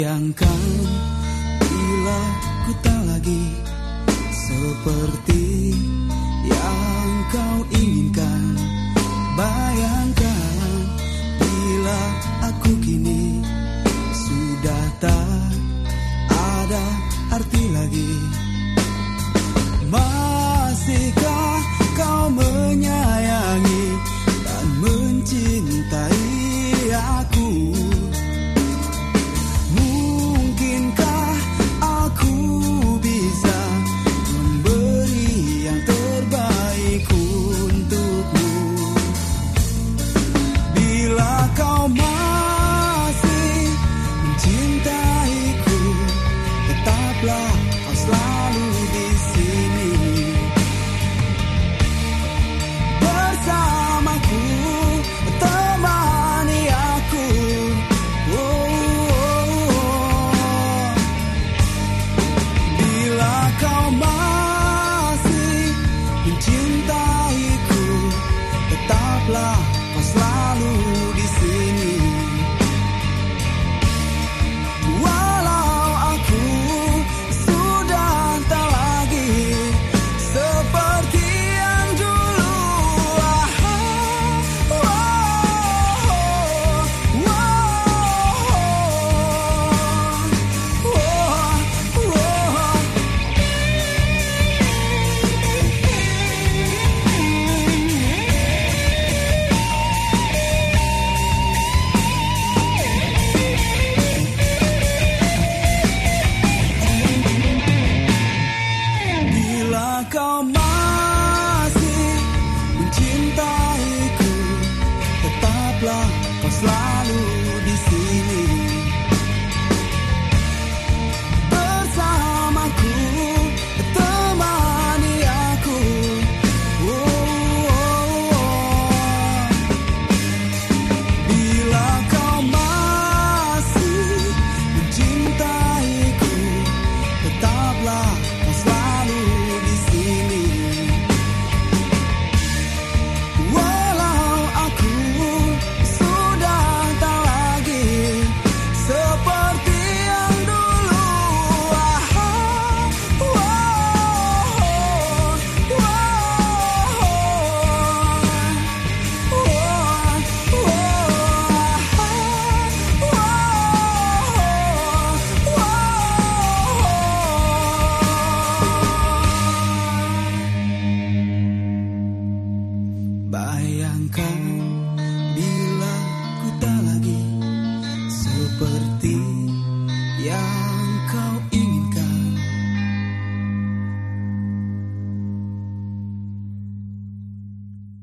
Bayangkan bila ku tak lagi seperti yang kau inginkan. Bayangkan bila aku kini sudah tak ada arti lagi. Masihkah kau menyayangi dan mencintai aku? Mungkinkah aku bisa memberi yang terbaik untukmu? Bila kau masih mencintaiku, tetaplah kau selalu di sini bersamaku, temani aku. Bila kau masih mencintaiku, tetaplah kau selalu di sini. Walau aku sudah tak lagi seperti yang dulu. Bila kau masih mencintaiku, tetaplah kau selalu di sini bersamaku, temani aku. Bila kau masih mencintaiku, tetaplah kau selalu di sini. Walau aku sudah tak lagi seperti yang dulu. Bayangkan bila ku tak lagi seperti yang